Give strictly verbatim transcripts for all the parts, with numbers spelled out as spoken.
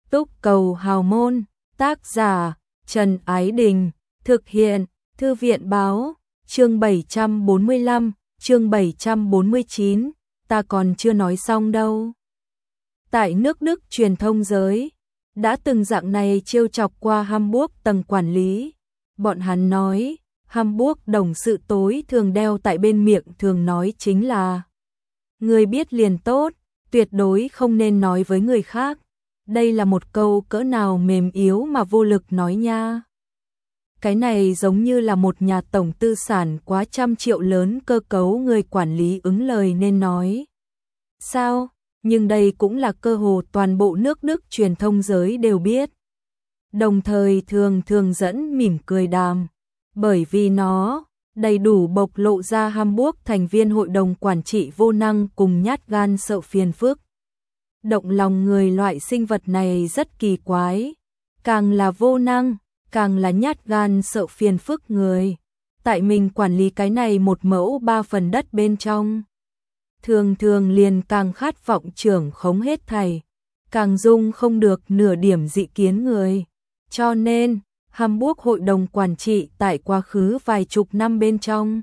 Túc Cầu Hào Môn, tác giả Trần Ái Đình, thực hiện Thư viện Báo, chương bảy trăm bốn mươi lăm, chương bảy trăm bốn mươi chín, ta còn chưa nói xong đâu. Tại nước Đức truyền thông giới, đã từng dạng này trêu chọc qua Hamburg tầng quản lý. Bọn hắn nói, Hamburg đồng sự tối thường đeo tại bên miệng thường nói chính là: người biết liền tốt, tuyệt đối không nên nói với người khác. Đây là một câu cỡ nào mềm yếu mà vô lực nói nha. Cái này giống như là một nhà tổng tư sản quá trăm triệu lớn cơ cấu người quản lý ứng lời nên nói. Sao? Nhưng đây cũng là cơ hồ toàn bộ nước Đức truyền thông giới đều biết. Đồng thời thường thường dẫn mỉm cười đàm. Bởi vì nó đầy đủ bộc lộ ra Hamburg thành viên hội đồng quản trị vô năng cùng nhát gan sợ phiền phức. Động lòng người loại sinh vật này rất kỳ quái. Càng là vô năng, càng là nhát gan sợ phiền phức người. Tại mình quản lý cái này một mẫu ba phần đất bên trong. Thường thường liền càng khát vọng trưởng khống hết thảy. Càng dung không được nửa điểm dị kiến người. Cho nên, Hamburg hội đồng quản trị tại quá khứ vài chục năm bên trong.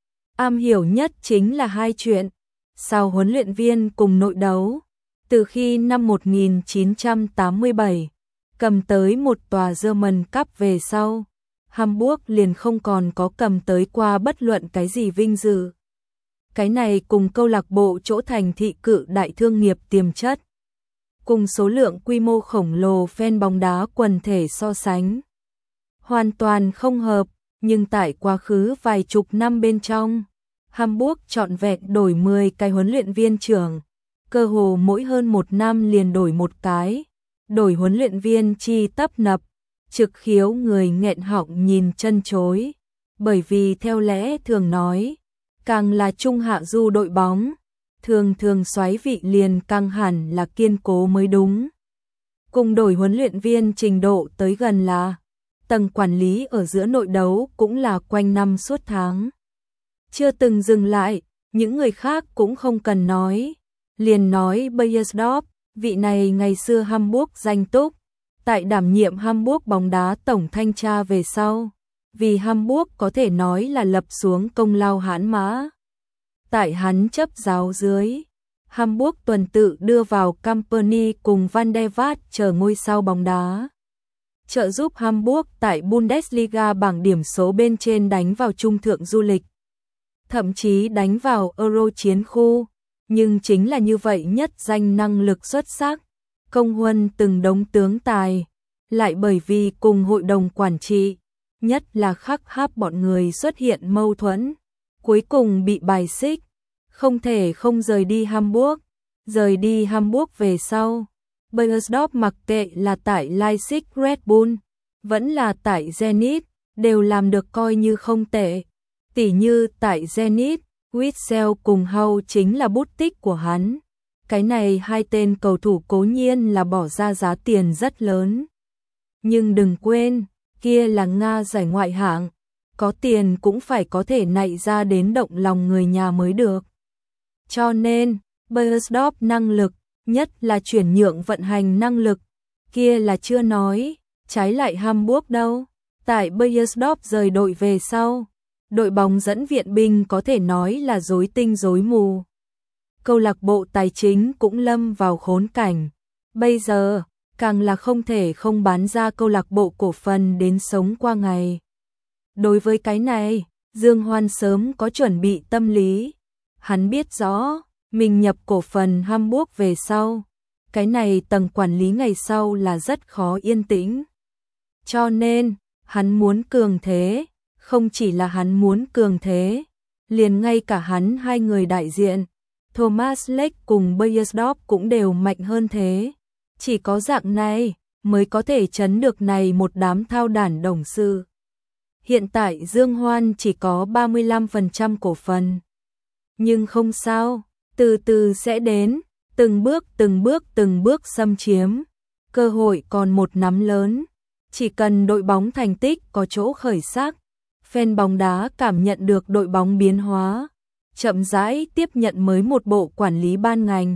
Am hiểu nhất chính là hai chuyện. Sao huấn luyện viên cùng nội đấu. Từ khi năm một nghìn chín trăm tám mươi bảy, cầm tới một tòa German Cup về sau, Hamburg liền không còn có cầm tới qua bất luận cái gì vinh dự. Cái này cùng câu lạc bộ chỗ thành thị cự đại thương nghiệp tiềm chất, cùng số lượng quy mô khổng lồ fan bóng đá quần thể so sánh. Hoàn toàn không hợp, nhưng tại quá khứ vài chục năm bên trong, Hamburg trọn vẹn đổi mười cái huấn luyện viên trưởng. Cơ hồ mỗi hơn một năm liền đổi một cái, đổi huấn luyện viên chi tấp nập, trực khiếu người nghẹn họng nhìn chân chối. Bởi vì theo lẽ thường nói, càng là trung hạ du đội bóng, thường thường soái vị liền càng hẳn là kiên cố mới đúng. Cùng đổi huấn luyện viên trình độ tới gần là, tầng quản lý ở giữa nội đấu cũng là quanh năm suốt tháng. Chưa từng dừng lại, những người khác cũng không cần nói. Liền nói Beiersdorf, vị này ngày xưa Hamburg danh túc, tại đảm nhiệm Hamburg bóng đá tổng thanh tra về sau, vì Hamburg có thể nói là lập xuống công lao hãn mã. Tại hắn chấp giáo dưới, Hamburg tuần tự đưa vào Company cùng Van der Vaart chờ ngôi sao bóng đá. Trợ giúp Hamburg tại Bundesliga bảng điểm số bên trên đánh vào trung thượng du lịch, thậm chí đánh vào Euro chiến khu. Nhưng chính là như vậy nhất danh năng lực xuất sắc, công huân từng đống tướng tài, lại bởi vì cùng hội đồng quản trị, nhất là khắc háp bọn người xuất hiện mâu thuẫn, cuối cùng bị bài xích, không thể không rời đi Hamburg. Rời đi Hamburg về sau, Beiersdorf mặc kệ là tại Leipzig Red Bull, vẫn là tại Zenit, đều làm được coi như không tệ. Tỉ như tại Zenit, Witsel cùng Hau chính là bút tích của hắn. Cái này hai tên cầu thủ cố nhiên là bỏ ra giá tiền rất lớn. Nhưng đừng quên, kia là Nga giải ngoại hạng. Có tiền cũng phải có thể nạy ra đến động lòng người nhà mới được. Cho nên, Beiersdorf năng lực, nhất là chuyển nhượng vận hành năng lực, kia là chưa nói, trái lại Hamburg đâu. Tại Beiersdorf rời đội về sau, đội bóng dẫn viện binh có thể nói là rối tinh rối mù. Câu lạc bộ tài chính cũng lâm vào khốn cảnh. Bây giờ, càng là không thể không bán ra câu lạc bộ cổ phần đến sống qua ngày. Đối với cái này, Dương Hoan sớm có chuẩn bị tâm lý. Hắn biết rõ, mình nhập cổ phần Hamburg về sau. Cái này tầng quản lý ngày sau là rất khó yên tĩnh. Cho nên, hắn muốn cường thế. Không chỉ là hắn muốn cường thế, liền ngay cả hắn hai người đại diện, Thomas Lech cùng Beiersdorf cũng đều mạnh hơn thế. Chỉ có dạng này mới có thể chấn được này một đám thao đản đồng sự. Hiện tại Dương Hoan chỉ có ba mươi lăm phần trăm cổ phần. Nhưng không sao, từ từ sẽ đến, từng bước từng bước từng bước xâm chiếm. Cơ hội còn một nắm lớn, chỉ cần đội bóng thành tích có chỗ khởi sắc. Fan bóng đá cảm nhận được đội bóng biến hóa, chậm rãi tiếp nhận mới một bộ quản lý ban ngành,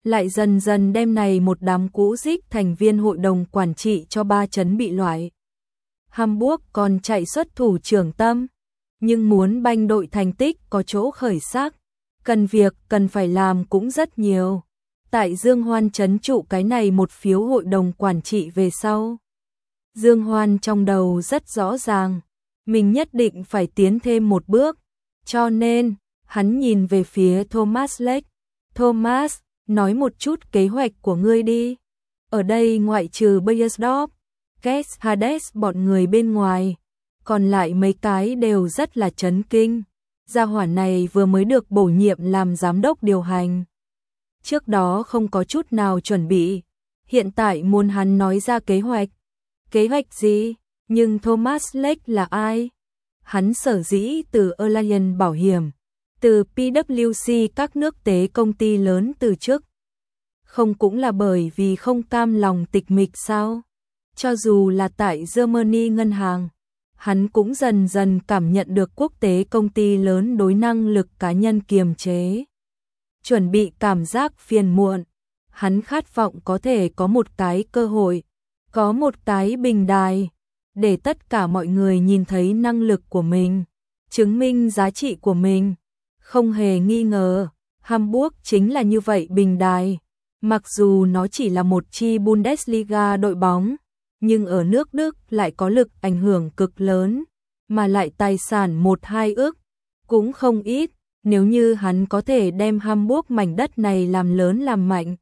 lại dần dần đem này một đám cũ rích thành viên hội đồng quản trị cho ba chấn bị loại. Hamburg còn chạy xuất thủ trưởng tâm, nhưng muốn banh đội thành tích có chỗ khởi sắc, cần việc cần phải làm cũng rất nhiều. Tại Dương Hoan trấn trụ cái này một phiếu hội đồng quản trị về sau, Dương Hoan trong đầu rất rõ ràng, mình nhất định phải tiến thêm một bước, cho nên hắn nhìn về phía Thomas Lake. Thomas, nói một chút kế hoạch của ngươi đi. Ở đây ngoại trừ Beiersdorf, Kess, Hades bọn người bên ngoài, còn lại mấy cái đều rất là chấn kinh. Gia hỏa này vừa mới được bổ nhiệm làm giám đốc điều hành. Trước đó không có chút nào chuẩn bị, hiện tại muốn hắn nói ra kế hoạch. Kế hoạch gì? Nhưng Thomas Lake là ai? Hắn sở dĩ từ Allianz Bảo hiểm, từ pê vê xê các nước tế công ty lớn từ trước. Không cũng là bởi vì không cam lòng tịch mịch sao? Cho dù là tại Germany ngân hàng, hắn cũng dần dần cảm nhận được quốc tế công ty lớn đối năng lực cá nhân kiềm chế. Chuẩn bị cảm giác phiền muộn, hắn khát vọng có thể có một cái cơ hội, có một cái bình đài, để tất cả mọi người nhìn thấy năng lực của mình, chứng minh giá trị của mình. Không hề nghi ngờ, Hamburg chính là như vậy bình đài. Mặc dù nó chỉ là một chi Bundesliga đội bóng, nhưng ở nước Đức lại có lực ảnh hưởng cực lớn, mà lại tài sản một hai ước, cũng không ít. Nếu như hắn có thể đem Hamburg mảnh đất này làm lớn làm mạnh,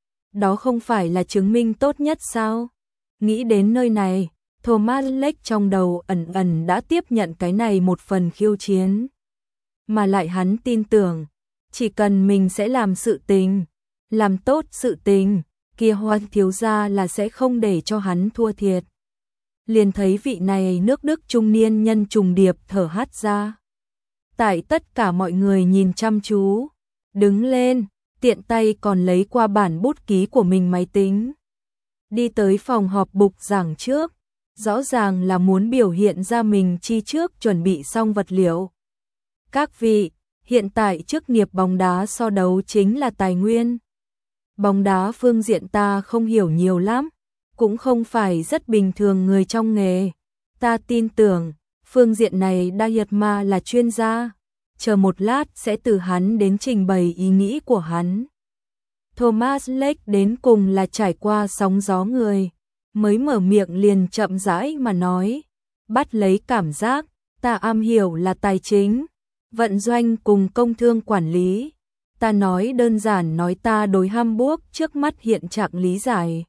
đó không phải là chứng minh tốt nhất sao? Nghĩ đến nơi này, Thomas Lake trong đầu ẩn ẩn đã tiếp nhận cái này một phần khiêu chiến. Mà lại hắn tin tưởng, chỉ cần mình sẽ làm sự tình, làm tốt sự tình, kia Hoan thiếu gia là sẽ không để cho hắn thua thiệt. Liền thấy vị này nước Đức trung niên nhân trùng điệp thở hắt ra. Tại tất cả mọi người nhìn chăm chú, đứng lên, tiện tay còn lấy qua bản bút ký của mình máy tính. Đi tới phòng họp bục giảng trước, rõ ràng là muốn biểu hiện ra mình chi trước chuẩn bị xong vật liệu. Các vị, hiện tại chức nghiệp bóng đá so đấu chính là tài nguyên. Bóng đá phương diện ta không hiểu nhiều lắm, cũng không phải rất bình thường người trong nghề. Ta tin tưởng, phương diện này Dayatma là chuyên gia, chờ một lát sẽ từ hắn đến trình bày ý nghĩ của hắn. Thomas Lake đến cùng là trải qua sóng gió người, mới mở miệng liền chậm rãi mà nói, bắt lấy cảm giác, ta am hiểu là tài chính, vận doanh cùng công thương quản lý. Ta nói đơn giản nói ta đối Hamburg trước mắt hiện trạng lý giải.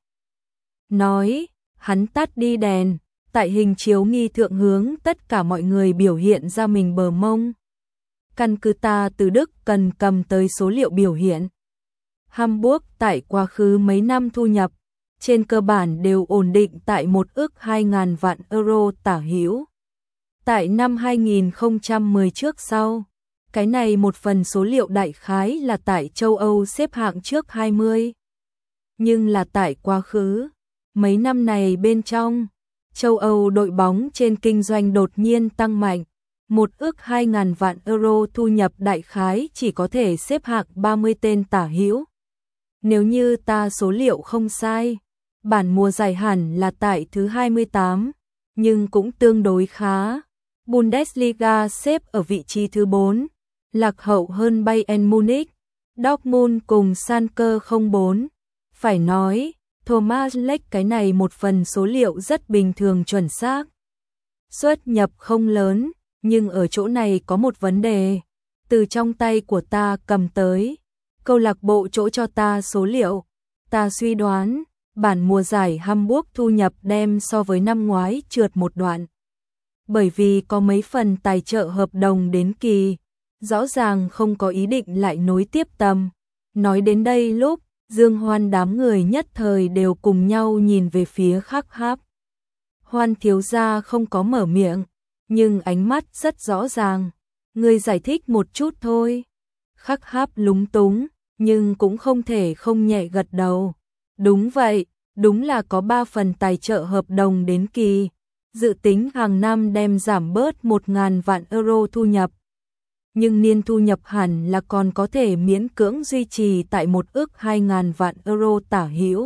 Nói, hắn tắt đi đèn, tại hình chiếu nghi thượng hướng tất cả mọi người biểu hiện ra mình bờ mông. Căn cứ ta từ Đức cần cầm tới số liệu biểu hiện. Hamburg tại quá khứ mấy năm thu nhập, trên cơ bản đều ổn định tại một ước hai ngàn vạn euro tả hữu. Tại năm hai nghìn không trăm mười trước sau, cái này một phần số liệu đại khái là tại châu Âu xếp hạng trước hai mươi. Nhưng là tại quá khứ, mấy năm này bên trong, châu Âu đội bóng trên kinh doanh đột nhiên tăng mạnh, một ước hai ngàn vạn euro thu nhập đại khái chỉ có thể xếp hạng ba mươi tên tả hữu. Nếu như ta số liệu không sai, bản mùa giải hẳn là tại thứ hai mươi tám, nhưng cũng tương đối khá. Bundesliga xếp ở vị trí thứ bốn, lạc hậu hơn Bayern Munich, Dortmund cùng Schalke không bốn. Phải nói, Thomas Lake cái này một phần số liệu rất bình thường chuẩn xác. Xuất nhập không lớn, nhưng ở chỗ này có một vấn đề. Từ trong tay của ta cầm tới, câu lạc bộ chỗ cho ta số liệu. Ta suy đoán, bản mùa giải Hamburg thu nhập đem so với năm ngoái trượt một đoạn. Bởi vì có mấy phần tài trợ hợp đồng đến kỳ, rõ ràng không có ý định lại nối tiếp tầm. Nói đến đây lúc, Dương Hoan đám người nhất thời đều cùng nhau nhìn về phía Khắc Háp. Hoan thiếu gia không có mở miệng, nhưng ánh mắt rất rõ ràng. Người giải thích một chút thôi. Khắc Háp lúng túng, nhưng cũng không thể không nhẹ gật đầu. Đúng vậy, đúng là có ba phần tài trợ hợp đồng đến kỳ. Dự tính hàng năm đem giảm bớt một ngàn vạn euro thu nhập. nhưng niên thu nhập hẳn là còn có thể miễn cưỡng duy trì tại một ước hai ngàn vạn euro tả hữu.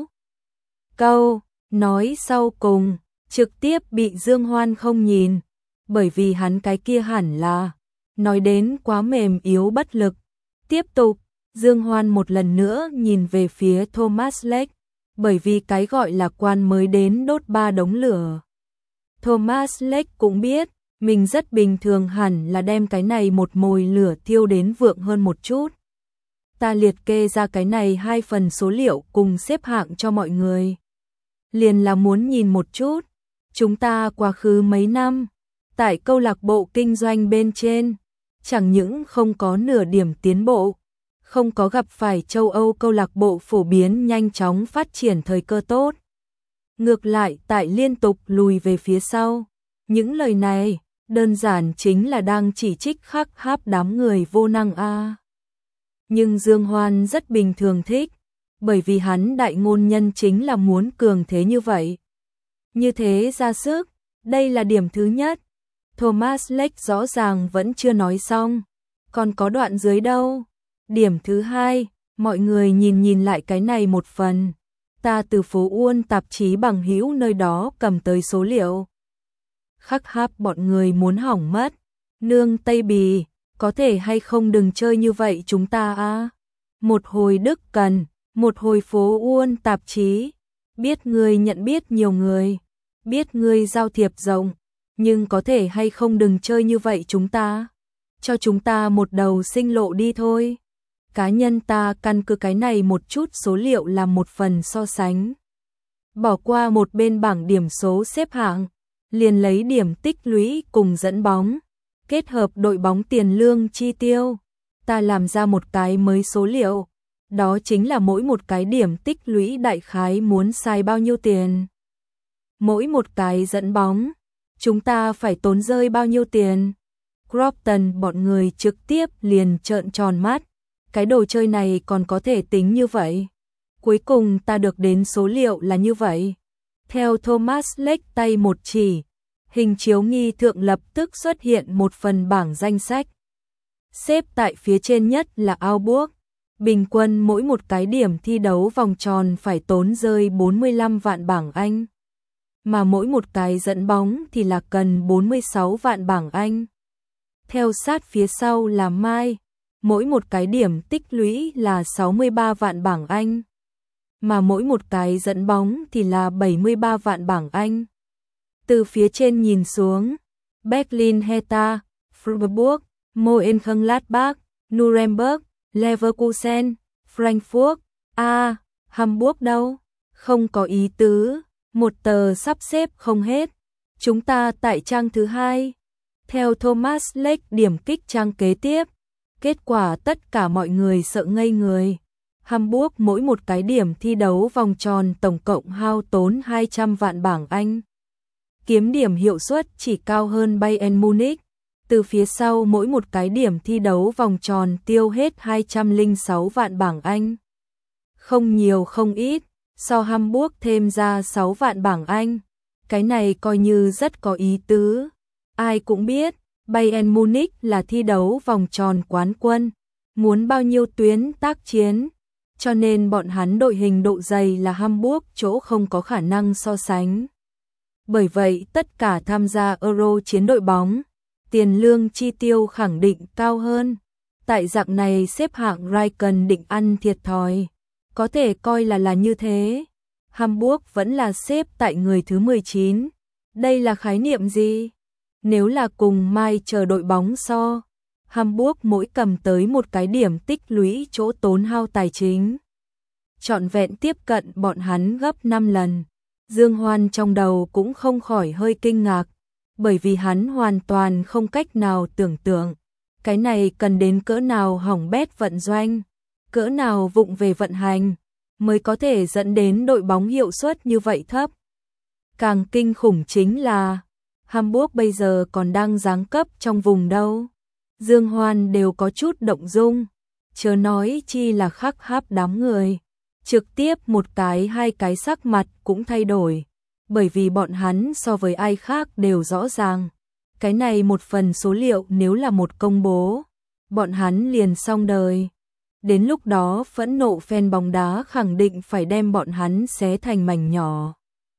Câu nói sau cùng trực tiếp bị Dương Hoan không nhìn, bởi vì hắn cái kia hẳn là nói đến quá mềm yếu bất lực. Tiếp tục, Dương Hoan một lần nữa nhìn về phía Thomas Lake, bởi vì cái gọi là quan mới đến đốt ba đống lửa. Thomas Lake cũng biết, mình rất bình thường hẳn là đem cái này một mồi lửa thiêu đến vượng hơn một chút. Ta liệt kê ra cái này hai phần số liệu cùng xếp hạng cho mọi người. Liền là muốn nhìn một chút, chúng ta quá khứ mấy năm, tại câu lạc bộ kinh doanh bên trên, chẳng những không có nửa điểm tiến bộ, không có gặp phải châu Âu câu lạc bộ phổ biến nhanh chóng phát triển thời cơ tốt. Ngược lại tại liên tục lùi về phía sau. Những lời này, đơn giản chính là đang chỉ trích khắc háp đám người vô năng a. Nhưng Dương Hoan rất bình thường thích, bởi vì hắn đại ngôn nhân chính là muốn cường thế như vậy. Như thế ra sức, đây là điểm thứ nhất. Thomas Lake rõ ràng vẫn chưa nói xong, còn có đoạn dưới đâu. Điểm thứ hai, mọi người nhìn nhìn lại cái này một phần. Ta từ phố Uôn tạp chí bằng hữu nơi đó cầm tới số liệu. Khắc háp bọn người muốn hỏng mất. Nương Tây Bì, có thể hay không đừng chơi như vậy chúng ta a. Một hồi Đức Cần, một hồi phố Uôn tạp chí. Biết ngươi nhận biết nhiều người, biết ngươi giao thiệp rộng, nhưng có thể hay không đừng chơi như vậy chúng ta. Cho chúng ta một đầu sinh lộ đi thôi. Cá nhân ta căn cứ cái này một chút số liệu làm một phần so sánh. Bỏ qua một bên bảng điểm số xếp hạng, liền lấy điểm tích lũy cùng dẫn bóng, kết hợp đội bóng tiền lương chi tiêu. Ta làm ra một cái mới số liệu, đó chính là mỗi một cái điểm tích lũy đại khái muốn xài bao nhiêu tiền. Mỗi một cái dẫn bóng, chúng ta phải tốn rơi bao nhiêu tiền. Crofton bọn người trực tiếp liền trợn tròn mắt. Cái đồ chơi này còn có thể tính như vậy. Cuối cùng ta được đến số liệu là như vậy. Theo Thomas Lake tay một chỉ, hình chiếu nghi thượng lập tức xuất hiện một phần bảng danh sách. Xếp tại phía trên nhất là Augsburg. Bình quân mỗi một cái điểm thi đấu vòng tròn phải tốn rơi bốn mươi lăm vạn bảng Anh. Mà mỗi một cái dẫn bóng thì là cần bốn mươi sáu vạn bảng Anh. Theo sát phía sau là Mai. Mỗi một cái điểm tích lũy là sáu mươi ba vạn bảng Anh, mà mỗi một cái dẫn bóng thì là bảy mươi ba vạn bảng Anh. Từ phía trên nhìn xuống, Berlin Hertha, Freiburg, Mönchengladbach, Nuremberg, Leverkusen, Frankfurt, a, Hamburg đâu? Không có ý tứ, một tờ sắp xếp không hết. Chúng ta tại trang thứ hai. Theo Thomas Lake điểm kích trang kế tiếp. Kết quả tất cả mọi người sợ ngây người. Hamburg mỗi một cái điểm thi đấu vòng tròn tổng cộng hao tốn hai trăm vạn bảng Anh. Kiếm điểm hiệu suất chỉ cao hơn Bayern Munich. Từ phía sau mỗi một cái điểm thi đấu vòng tròn tiêu hết hai trăm lẻ sáu vạn bảng Anh. Không nhiều không ít, so Hamburg thêm ra sáu vạn bảng Anh. Cái này coi như rất có ý tứ. Ai cũng biết, Bayern Munich là thi đấu vòng tròn quán quân, muốn bao nhiêu tuyến tác chiến, cho nên bọn hắn đội hình độ dày là Hamburg chỗ không có khả năng so sánh. Bởi vậy tất cả tham gia Euro chiến đội bóng, tiền lương chi tiêu khẳng định cao hơn. Tại dạng này xếp hạng Raikkonen định ăn thiệt thòi, có thể coi là là như thế. Hamburg vẫn là xếp tại người thứ mười chín. Đây là khái niệm gì? Nếu là cùng Mai chờ đội bóng so, Hamburg mỗi cầm tới một cái điểm tích lũy chỗ tốn hao tài chính. Trọn vẹn tiếp cận bọn hắn gấp năm lần. Dương Hoan trong đầu cũng không khỏi hơi kinh ngạc, bởi vì hắn hoàn toàn không cách nào tưởng tượng. Cái này cần đến cỡ nào hỏng bét vận doanh, cỡ nào vụng về vận hành, mới có thể dẫn đến đội bóng hiệu suất như vậy thấp. Càng kinh khủng chính là Hamburg bây giờ còn đang giáng cấp trong vùng đâu. Dương Hoan đều có chút động dung, chớ nói chi là khắc háp đám người. Trực tiếp một cái hai cái sắc mặt cũng thay đổi, bởi vì bọn hắn so với ai khác đều rõ ràng. Cái này một phần số liệu nếu là một công bố, bọn hắn liền xong đời. Đến lúc đó phẫn nộ fan bóng đá khẳng định phải đem bọn hắn xé thành mảnh nhỏ.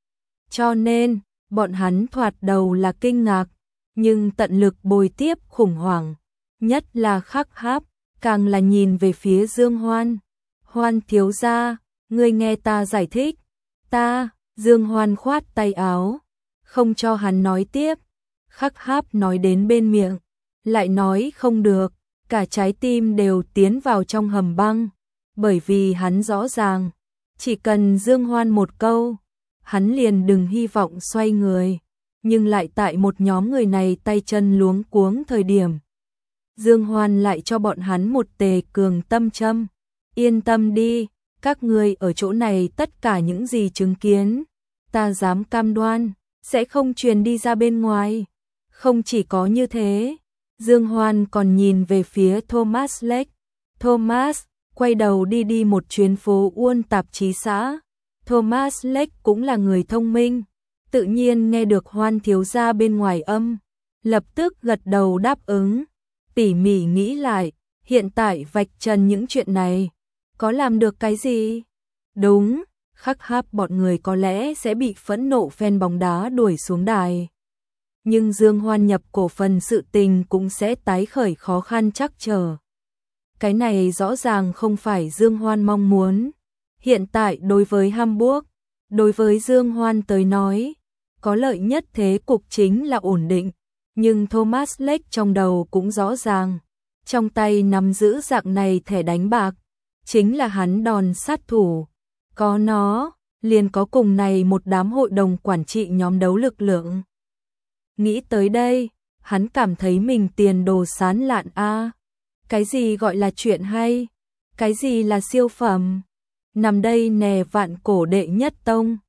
Cho nên, bọn hắn thoạt đầu là kinh ngạc, nhưng tận lực bồi tiếp khủng hoảng, nhất là Khắc Háp, càng là nhìn về phía Dương Hoan. Hoan thiếu gia, ngươi nghe ta giải thích. Ta, Dương Hoan khoát tay áo, không cho hắn nói tiếp. Khắc Háp nói đến bên miệng, lại nói không được, cả trái tim đều tiến vào trong hầm băng, bởi vì hắn rõ ràng, chỉ cần Dương Hoan một câu, hắn liền đừng hy vọng xoay người, nhưng lại tại một nhóm người này tay chân luống cuống thời điểm. Dương Hoan lại cho bọn hắn một tề cường tâm châm, yên tâm đi, các ngươi ở chỗ này tất cả những gì chứng kiến, ta dám cam đoan, sẽ không truyền đi ra bên ngoài. Không chỉ có như thế, Dương Hoan còn nhìn về phía Thomas Lake. Thomas, quay đầu đi đi một chuyến phố Uôn tạp chí xã. Thomas Lake cũng là người thông minh, tự nhiên nghe được Hoan thiếu gia bên ngoài âm, lập tức gật đầu đáp ứng. Tỉ mỉ nghĩ lại, hiện tại vạch trần những chuyện này, có làm được cái gì? Đúng, Khắc Háp bọn người có lẽ sẽ bị phẫn nộ fan bóng đá đuổi xuống đài. Nhưng Dương Hoan nhập cổ phần sự tình cũng sẽ tái khởi khó khăn chắc trở. Cái này rõ ràng không phải Dương Hoan mong muốn. Hiện tại đối với Hamburg, đối với Dương Hoan tới nói, có lợi nhất thế cục chính là ổn định. Nhưng Thomas Lake trong đầu cũng rõ ràng, trong tay nắm giữ dạng này thẻ đánh bạc, chính là hắn đòn sát thủ. Có nó, liền có cùng này một đám hội đồng quản trị nhóm đấu lực lượng. Nghĩ tới đây, hắn cảm thấy mình tiền đồ sán lạn a. Cái gì gọi là chuyện hay? Cái gì là siêu phẩm? Nằm đây nè vạn cổ đệ nhất tông.